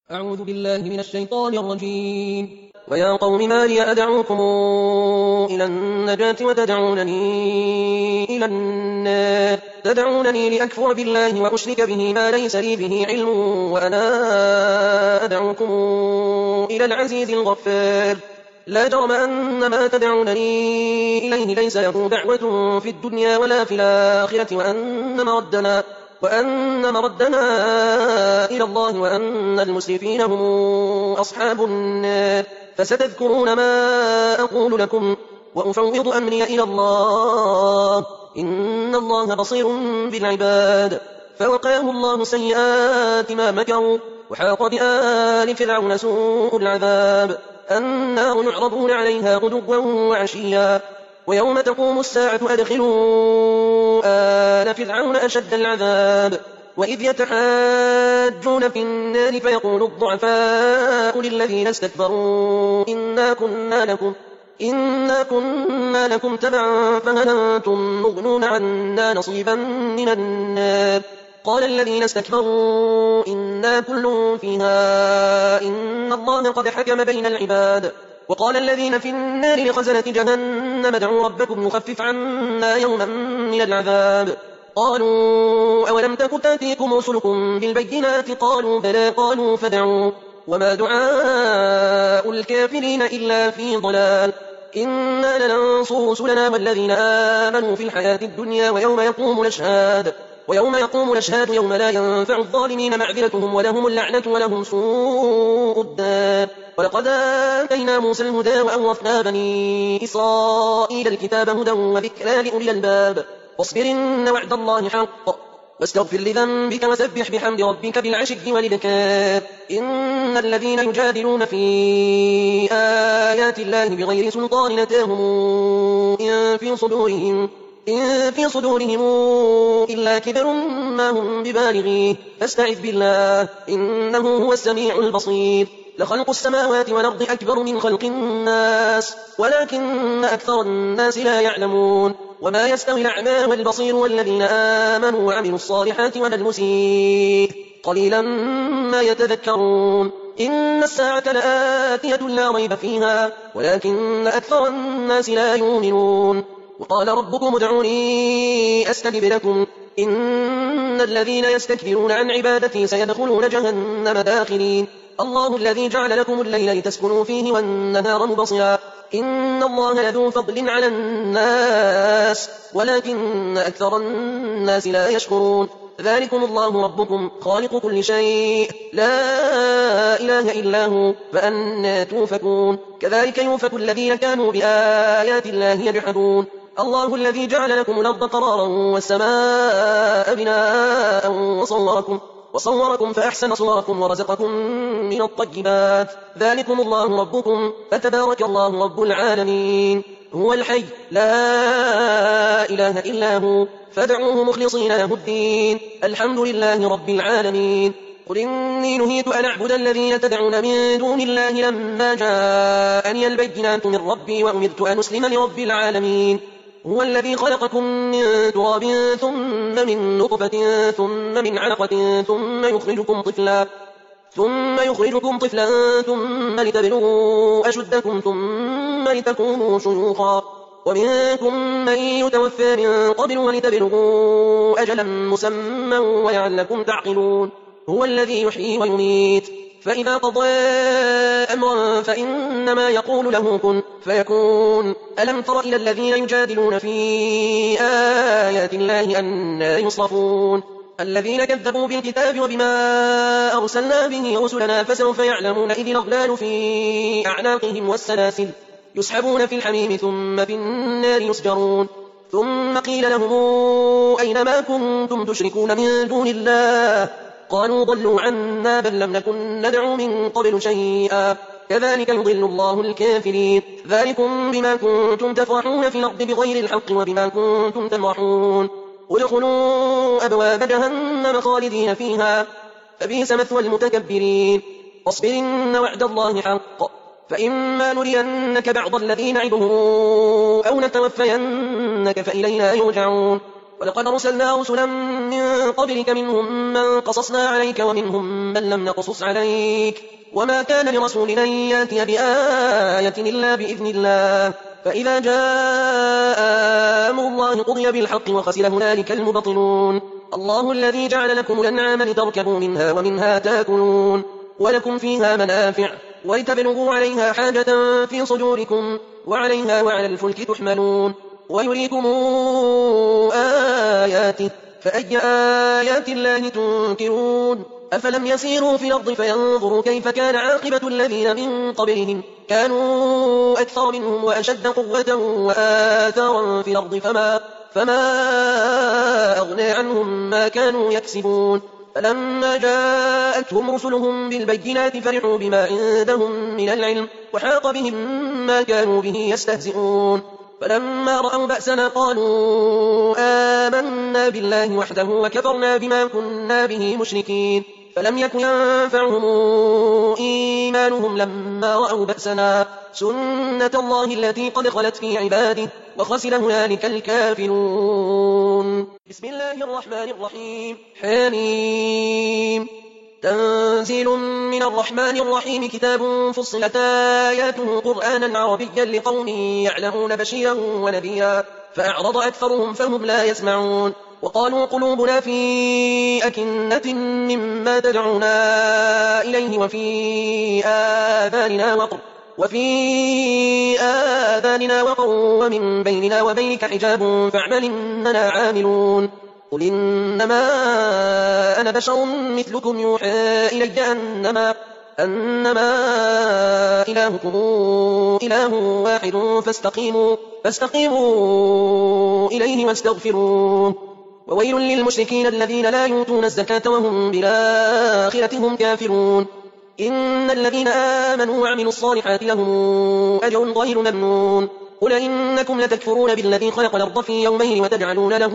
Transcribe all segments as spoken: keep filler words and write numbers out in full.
أعوذ بالله من الشيطان الرجيم. ويا قوم ما لي أدعوكم إلى النجاة وتدعونني إلى النار تدعونني لأكفر بالله وأشرك به ما ليس لي به علم وأنا أدعوكم إلى العزيز الغفار. لا جرم أن ما تدعونني إليه ليس له دعوة في الدنيا ولا في الآخرة وأن مردنا وأن مردنا إلى الله وأن المسرفين هم أصحاب النار. فستذكرون ما أقول لكم وأفوض أمري إلى الله إن الله بصير بالعباد. فوقاه الله سيئات ما مكروا وحاق بآل فرعون سوء العذاب. النار يعرضون عليها غدوا وعشيا ويوم تقوم الساعة أدخلوا آل فرعون أشد العذاب. وإذ يتحاجون في النار فيقول الضعفاء للذين استكبروا إنا كنا لكم إنا كنا لكم تبعا فهل أنتم مغنون عنا نصيبا من النار. قال الذين استكبروا إنا كل فيها إن الله قد حكم بين العباد. وقال الذين في النار لخزنة جهنم ادعوا ربكم يخفف عنا يوما من العذاب. قالوا أولم تك تأتيكم رسلكم بالبينات قالوا بلى قالوا فادعوا وما دعاء الكافرين إلا في ضلال. إنا لننصر رسلنا والذين آمنوا في الحياة الدنيا ويوم يقوم الأشهاد ويوم يقوم الأشهاد يوم لا ينفع الظالمين معذرتهم ولهم اللعنة ولهم سوء الدار. ولقد آتينا موسى الهدى وأورثنا بني إسرائيل الكتاب هدى وذكرى لأولي الألباب. واصبر إن وعد الله حق واستغفر لذنبك وسبح بحمد ربك بالعشي والإبكار. إن الذين يجادلون في آيات الله بغير سلطان أتاهم إن في صدورهم إن في صدورهم إلا كبر ما هم ببالغيه فاستعذ بالله إنه هو السميع البصير. لخلق السماوات والأرض أكبر من خلق الناس ولكن أكثر الناس لا يعلمون. وما يستوي الأعمى والبصير والذين آمنوا وعملوا الصالحات ولا المسيء قليلا ما يتذكرون. إن الساعة لآتية لا ريب فيها ولكن أكثر الناس لا يؤمنون. وقال ربكم ادعوني أستجب لكم إن الذين يستكبرون عن عبادتي سيدخلون جهنم داخرين. الله الذي جعل لكم الليل لتسكنوا فيه والنهار مبصرا إن الله لذو فضل على الناس ولكن أكثر الناس لا يشكرون. ذلكم الله ربكم خالق كل شيء لا إله إلا هو فأنى توفكون. كذلك يوفك الذين كانوا بآيات الله يجحدون. الله الذي جعل لكم الأرض قرارا والسماء بناء وصوركم وصوركم فأحسن صوركم ورزقكم من الطيبات. ذلكم الله ربكم فتبارك الله رب العالمين. هو الحي لا إله إلا هو فادعوه مخلصين له الدين الحمد لله رب العالمين. قل إني نهيت أن أعبد الذين تدعون من دون الله لما جاءني البينات من ربي وأمرت أن أسلم لرب العالمين. هو الذي خلقكم من تراب ثم من نطفة ثم من علقة ثم يخرجكم طفلا ثم يخرجكم طفلا ثم لتبلغوا أشدكم ثم لتكونوا شيوخا ومنكم من يتوفى من قبل ولتبلغوا أجلا مسمى ويعلكم تعقلون. هو الذي يحيي ويميت فإذا قضى أمرا فإنما يقول له كن فيكون. ألم تر إلى الذين يجادلون في آيات الله أنى يصرفون الذين كذبوا بالكتاب وبما أرسلنا به رسلنا فسوف يعلمون إذ الأغلال في أعناقهم والسلاسل يسحبون في الحميم ثم في النار يسجرون. ثم قيل لهم أين ما كنتم تشركون من دون الله قالوا ضلوا عنا بل لم نكن ندعو من قبل شيئا كذلك يضل الله الكافرين. ذلكم بما كنتم تفرحون في الأرض بغير الحق وبما كنتم تمرحون. ادخلوا أبواب جهنم خالدين فيها فبئس مثوى المتكبرين. واصبر إن وعد الله حق فإما نرينك بعض الذي نعدهم أو نتوفينك فإلينا يرجعون. ولقد أرسلنا رسلا من قبلك منهم من قصصنا عليك ومنهم من لم نقصص عليك وما كان لرسول أن يأتي بآية إلا بإذن الله فإذا جاء أمر الله قضي بالحق وخسر هنالك المبطلون الله الذي جعل لكم الأنعام لتركبوا منها ومنها تأكلون ولكم فيها منافع ولتبلغوا عليها حاجة في صدوركم وعليها وعلى الفلك تحملون ويريكم آياته فأي آيات الله تنكرون أفلم يسيروا في الأرض فينظروا كيف كان عاقبة الذين من قبلهم كانوا أكثر منهم وأشد قوة وآثارا في الأرض فما, فما أغنى عنهم ما كانوا يكسبون فلما جاءتهم رسلهم بالبينات فرحوا بما عندهم من العلم وحاق بهم ما كانوا به يستهزئون فلما رأوا بأسنا قالوا آمنا بالله وحده وكفرنا بما كنا به مشركين فلم يكن ينفعهم إيمانهم لما رأوا بأسنا سنة الله التي قد خلت في عباده وخسر هنالك الكافرون بسم الله الرحمن الرحيم حميم تنزيل من الرحمن الرحيم كتاب فصلت آياته قرآنا عربيا لقوم يعلمون بشيرا ونذيرا فأعرض أكثرهم فهم لا يسمعون وقالوا قلوبنا في أكنة مما تدعونا إليه وفي آذاننا وقر وفي آذاننا وقر ومن بيننا وبينك حجاب فاعمل إننا عاملون قل إنما أنا بشر مثلكم يوحى إلي أنما, أنما إلهكم إله واحد فاستقيموا, فاستقيموا إليه واستغفروه وويل للمشركين الذين لا يؤتون الزكاة وهم بالآخرة هم كافرون إن الذين آمنوا وعملوا الصالحات لهم أجر غير ممنون قل إنكم لتكفرون بالذي خلق الأرض في يومين وتجعلون له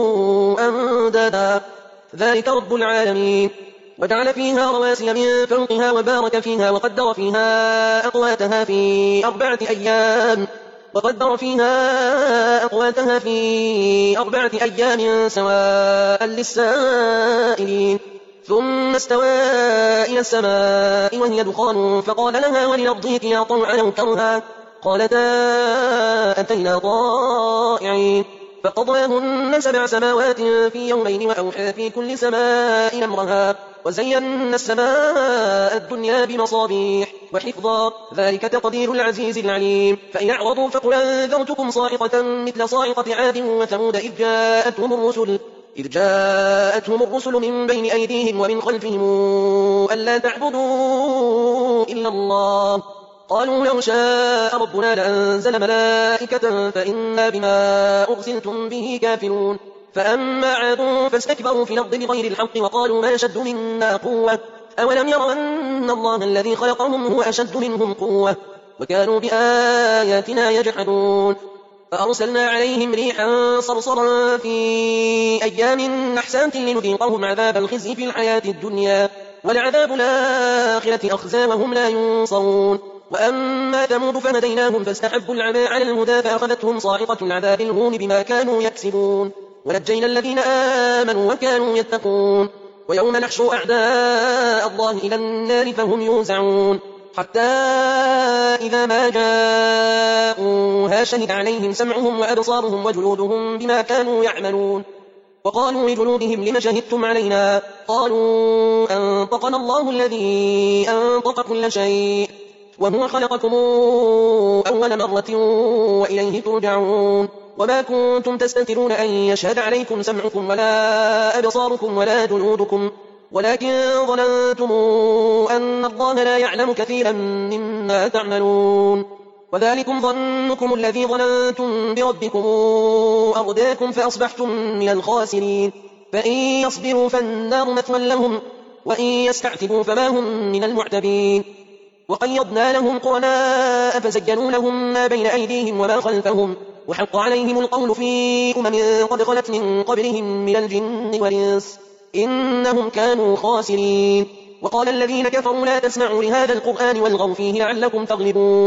أندادا ذلك رب العالمين وجعل فيها رواسي من فوقها وبارك فيها وقدر فيها أقواتها في أربعة أيام وقدر فيها أقواتها في أربعة أيام سواء للسائلين ثم استوى إلى السماء وهي دخان فقال لها وللأرض ائتيا طوعا أو كرها قالتا أتينا طائعين فقضاهن سبع سماوات في يومين وأوحى في كل سماء أمرها وزينا السماء الدنيا بمصابيح وحفظا ذلك تقدير العزيز العليم فإن أعرضوا فقل أنذرتكم صاعقة مثل صاعقة عاد وثمود إذ جاءتهم الرسل إذ جاءتهم الرسل من بين أيديهم ومن خلفهم ألا تعبدوا إلا الله قالوا لو شاء ربنا لأنزل ملائكة فإنا بما أرسلتم به كافرون فأما عاد فاستكبروا في الأرض بغير الحق وقالوا ما أشد منا قوة أولم يروا أن الله الذي خلقهم هو أشد منهم قوة وكانوا بآياتنا يجحدون فأرسلنا عليهم ريحا صرصرا في أيام نحسات لنذيقهم عذاب الخزي في الحياة الدنيا ولعذاب الآخرة أخزى وهم لا ينصرون وأما ثمود فهديناهم فاستحبوا العمى على الهدى فأخذتهم صاعقة العذاب الهون بما كانوا يكسبون ونجينا الذين آمنوا وكانوا يتقون ويوم نحشر أعداء الله إلى النار فهم يوزعون حتى إذا ما جاءوها شهد عليهم سمعهم وأبصارهم وجلودهم بما كانوا يعملون وقالوا لجلودهم لم شهدتم علينا قالوا أنطقنا الله الذي أنطق كل شيء وهو خلقكم أول مرة وإليه ترجعون وما كنتم تستترون أن يشهد عليكم سمعكم ولا أبصاركم ولا جلودكم ولكن ظننتم أن الله لا يعلم كثيرا مما تعملون وذلكم ظنكم الذي ظننتم بربكم أرداكم فأصبحتم من الخاسرين فإن يصبروا فالنار مثوى لهم وإن يستعتبوا فما هم من المعتبين وقيضنا لهم قرناء فزينوا لهم ما بين أيديهم وما خلفهم وحق عليهم القول في أمم قد خلت من قبلهم من الجن والإنس إنهم كانوا خاسرين وقال الذين كفروا لا تسمعوا لهذا القرآن والغوا فيه لعلكم تغلبون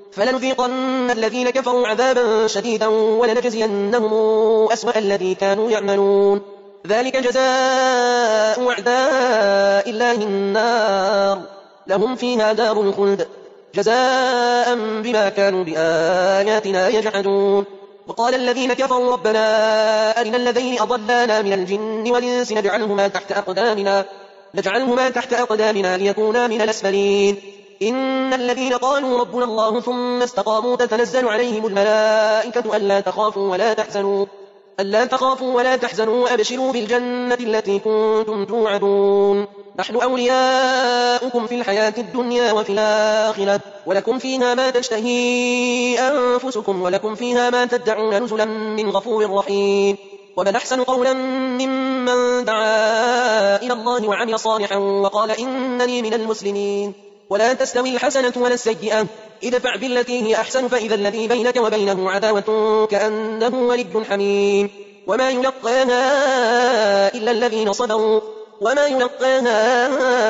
فلنذيقن الذين كفروا عذابا شديدا ولنجزينهم أسوأ الذي كانوا يعملون ذلك جزاء أعداء الله النار لهم فيها دار الخلد جزاء بما كانوا بآياتنا يجحدون وقال الذين كفروا ربنا أرنا الذين أضلانا من الجن والإنس نجعلهما تحت أقدامنا نجعلهما تحت أقدامنا ليكونا من الأسفلين إن الذين قالوا ربنا الله ثم استقاموا تتنزل عليهم الملائكة ألا تخافوا ولا تحزنوا ألا تخافوا ولا تحزنوا وأبشروا بالجنة التي كنتم توعدون نحن أولياؤكم في الحياة الدنيا وفي الآخرة ولكم فيها ما تشتهي أنفسكم ولكم فيها ما تدعون نزلا من غفور رحيم ومن أحسن قولا ممن دعا إلى الله وعمل صالحا وقال إنني من المسلمين ولا تستوي الحسنة ولا السيئة ادفع بالتي هي أحسن فإذا الذي بينك وبينه عداوة كأنه ولي حميم وما يلقاها إلا الذين صبروا وما يلقاها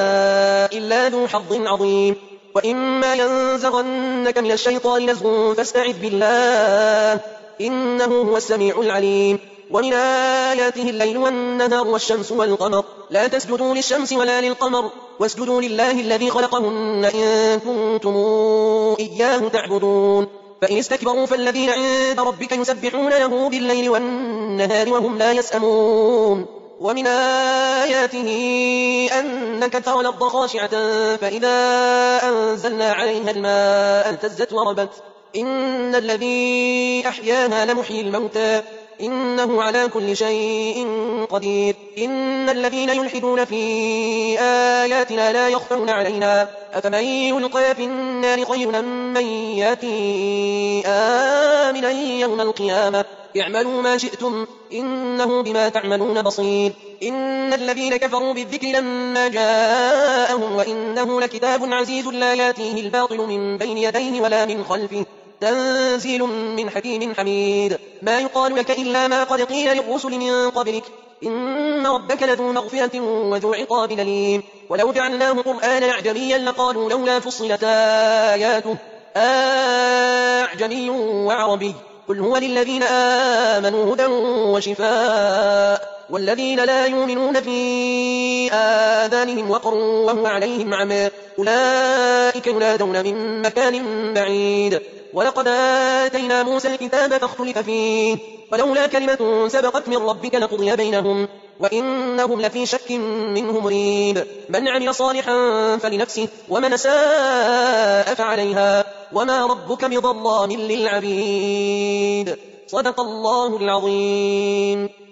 إلا ذو حظ عظيم وإما ينزغنك من الشيطان نزغ فاستعذ بالله إنه هو السميع العليم ومن آياته الليل والنهار والشمس والقمر لا تسجدوا للشمس ولا للقمر واسجدوا لله الذي خلقهن إن كنتم إياه تعبدون فإن استكبروا فالذين عند ربك يسبحون له بالليل والنهار وهم لا يسأمون ومن آياته أنك ترى الأرض خاشعة فإذا أنزلنا عليها الماء اهتزت وربت إن الذي أحياها لمحيي الموتى إنه على كل شيء قدير إن الذين يلحدون في آياتنا لا يخفون علينا أفمن يلقى في النار خير من ياتي آمنا يوم القيامة اعملوا ما شئتم إنه بما تعملون بصير إن الذين كفروا بالذكر لما جاءهم وإنه لكتاب عزيز لا ياتيه الباطل من بين يديه ولا من خلفه تنزيل من حكيم حميد ما يقال لك إلا ما قد قيل للرسل من قبلك إن ربك لذو مغفرة وذو عقاب أليم ولو جعلناه قرآنا أعجميا لقالوا لولا فصلت آياته أعجمي وعربي قل هو للذين آمنوا هدى وشفاء والذين لا يؤمنون في آذانهم وقر وهو عليهم عمى أولئك ينادون من مكان بعيد ولقد آتينا موسى الكتاب فاختلف فيه ولولا كلمة سبقت من ربك لقضي بينهم وإنهم لفي شك منه مريب من عمل صالحا فلنفسه ومن ساء فعليها وما ربك بظلام للعبيد صدق الله العظيم.